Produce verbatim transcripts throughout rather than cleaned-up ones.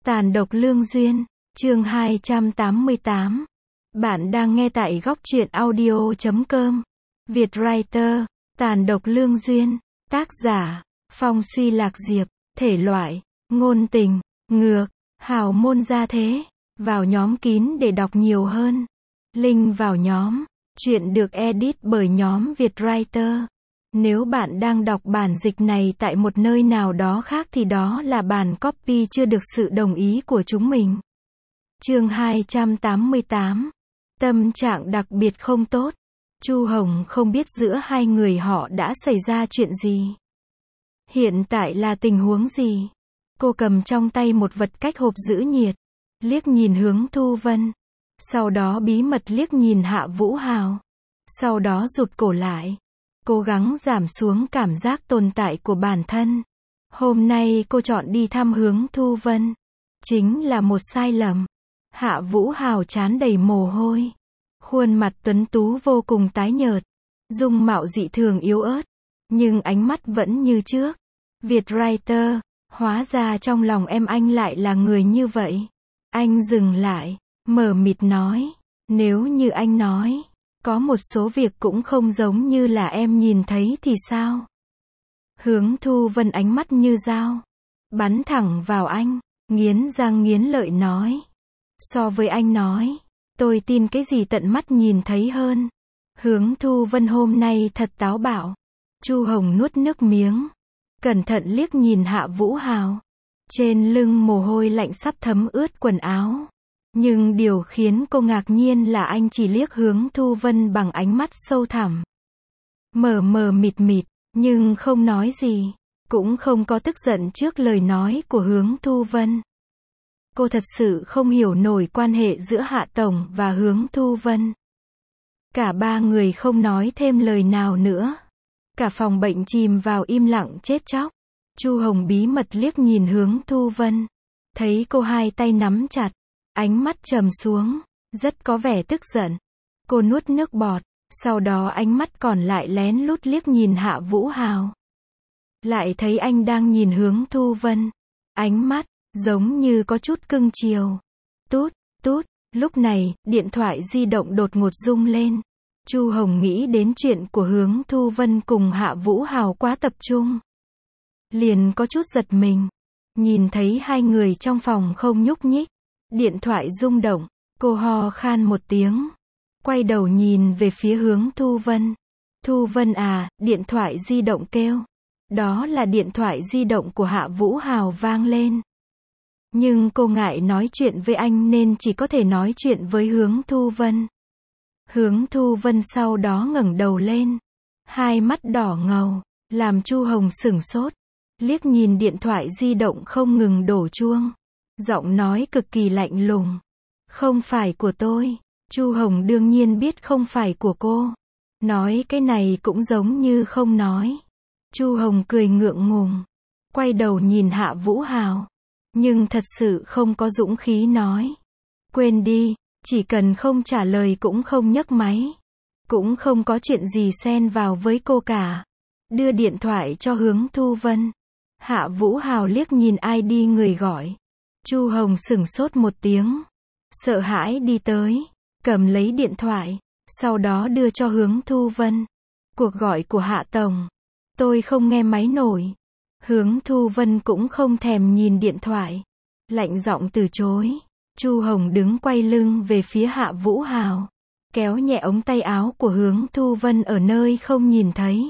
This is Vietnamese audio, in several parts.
Tàn độc lương duyên, chương hai trăm tám mươi tám. Bạn đang nghe tại góc truyện audio chấm com. Việt Writer, Tàn độc lương duyên, tác giả, Phong Suy Lạc Diệp, thể loại, ngôn tình, ngược, hào môn gia thế. Vào nhóm kín để đọc nhiều hơn. Link vào nhóm. Chuyện được edit bởi nhóm Việt Writer. Nếu bạn đang đọc bản dịch này tại một nơi nào đó khác thì đó là bản copy chưa được sự đồng ý của chúng mình. Chương hai trăm tám mươi tám. Tâm trạng đặc biệt không tốt. Chu Hồng không biết giữa hai người họ đã xảy ra chuyện gì. Hiện tại là tình huống gì? Cô cầm trong tay một vật cách hộp giữ nhiệt, liếc nhìn hướng Thu Vân, sau đó bí mật liếc nhìn Hạ Vũ Hào, sau đó rụt cổ lại, cố gắng giảm xuống cảm giác tồn tại của bản thân. Hôm nay cô chọn đi thăm hướng Thu Vân, chính là một sai lầm. Hạ Vũ Hào trán đầy mồ hôi, khuôn mặt tuấn tú vô cùng tái nhợt, dung mạo dị thường yếu ớt, nhưng ánh mắt vẫn như trước. Việt Writer, hóa ra trong lòng em anh lại là người như vậy. Anh dừng lại, mờ mịt nói, nếu như anh nói, có một số việc cũng không giống như là em nhìn thấy thì sao? Hướng Thu Vân ánh mắt như dao, bắn thẳng vào anh, nghiến răng nghiến lợi nói. So với anh nói, tôi tin cái gì tận mắt nhìn thấy hơn. Hướng Thu Vân hôm nay thật táo bạo. Chu Hồng nuốt nước miếng, cẩn thận liếc nhìn Hạ Vũ Hào. Trên lưng mồ hôi lạnh sắp thấm ướt quần áo. Nhưng điều khiến cô ngạc nhiên là anh chỉ liếc hướng Thu Vân bằng ánh mắt sâu thẳm. Mờ mờ mịt mịt, nhưng không nói gì. Cũng không có tức giận trước lời nói của hướng Thu Vân. Cô thật sự không hiểu nổi quan hệ giữa Hạ Tổng và hướng Thu Vân. Cả ba người không nói thêm lời nào nữa. Cả phòng bệnh chìm vào im lặng chết chóc. Chu Hồng bí mật liếc nhìn hướng Thu Vân. Thấy cô hai tay nắm chặt, ánh mắt trầm xuống, rất có vẻ tức giận. Cô nuốt nước bọt, sau đó ánh mắt còn lại lén lút liếc nhìn Hạ Vũ Hào. Lại thấy anh đang nhìn hướng Thu Vân. Ánh mắt, giống như có chút cưng chiều. Tút, tút, lúc này, điện thoại di động đột ngột rung lên. Chu Hồng nghĩ đến chuyện của hướng Thu Vân cùng Hạ Vũ Hào quá tập trung. Liền có chút giật mình. Nhìn thấy hai người trong phòng không nhúc nhích. Điện thoại rung động, cô ho khan một tiếng. Quay đầu nhìn về phía hướng Thu Vân. Thu Vân à, điện thoại di động kêu. Đó là điện thoại di động của Hạ Vũ Hào vang lên. Nhưng cô ngại nói chuyện với anh nên chỉ có thể nói chuyện với hướng Thu Vân. Hướng Thu Vân sau đó ngẩng đầu lên. Hai mắt đỏ ngầu, làm Chu Hồng sửng sốt. Liếc nhìn điện thoại di động không ngừng đổ chuông. Giọng nói cực kỳ lạnh lùng. Không phải của tôi. Chu Hồng đương nhiên biết không phải của cô. Nói cái này cũng giống như không nói. Chu Hồng cười ngượng ngùng. Quay đầu nhìn Hạ Vũ Hào. Nhưng thật sự không có dũng khí nói. Quên đi, chỉ cần không trả lời cũng không nhấc máy. Cũng không có chuyện gì xen vào với cô cả. Đưa điện thoại cho hướng Thu Vân. Hạ Vũ Hào liếc nhìn ai đi người gọi. Chu Hồng sửng sốt một tiếng. Sợ hãi đi tới, cầm lấy điện thoại, sau đó đưa cho hướng Thu Vân. Cuộc gọi của Hạ Tổng. Tôi không nghe máy nổi. Hướng Thu Vân cũng không thèm nhìn điện thoại. Lạnh giọng từ chối. Chu Hồng đứng quay lưng về phía Hạ Vũ Hào. Kéo nhẹ ống tay áo của hướng Thu Vân ở nơi không nhìn thấy.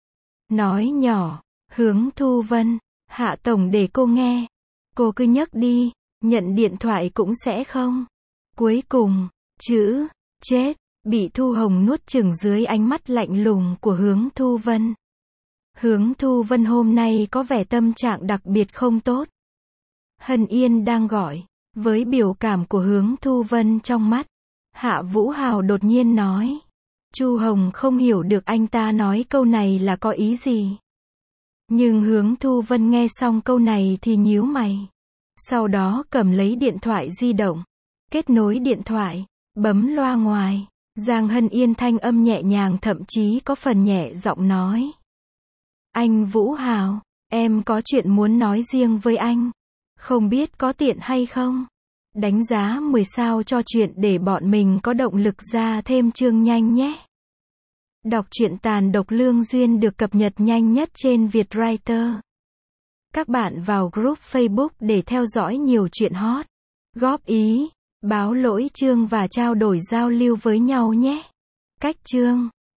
Nói nhỏ, hướng Thu Vân, Hạ Tổng để cô nghe. Cô cứ nhấc đi, nhận điện thoại cũng sẽ không. Cuối cùng, chữ, chết, bị Thu Hồng nuốt chửng dưới ánh mắt lạnh lùng của hướng Thu Vân. Hướng Thu Vân hôm nay có vẻ tâm trạng đặc biệt không tốt. Hân Yên đang gọi, với biểu cảm của hướng Thu Vân trong mắt. Hạ Vũ Hào đột nhiên nói. Chu Hồng không hiểu được anh ta nói câu này là có ý gì. Nhưng hướng Thu Vân nghe xong câu này thì nhíu mày. Sau đó cầm lấy điện thoại di động. Kết nối điện thoại, bấm loa ngoài. Giang Hân Yên thanh âm nhẹ nhàng thậm chí có phần nhẹ giọng nói. Anh Vũ Hào, em có chuyện muốn nói riêng với anh. Không biết có tiện hay không? Đánh giá mười sao cho chuyện để bọn mình có động lực ra thêm chương nhanh nhé. Đọc truyện Tàn độc lương duyên được cập nhật nhanh nhất trên Vietwriter. Các bạn vào group Facebook để theo dõi nhiều chuyện hot, góp ý, báo lỗi chương và trao đổi giao lưu với nhau nhé. Cách chương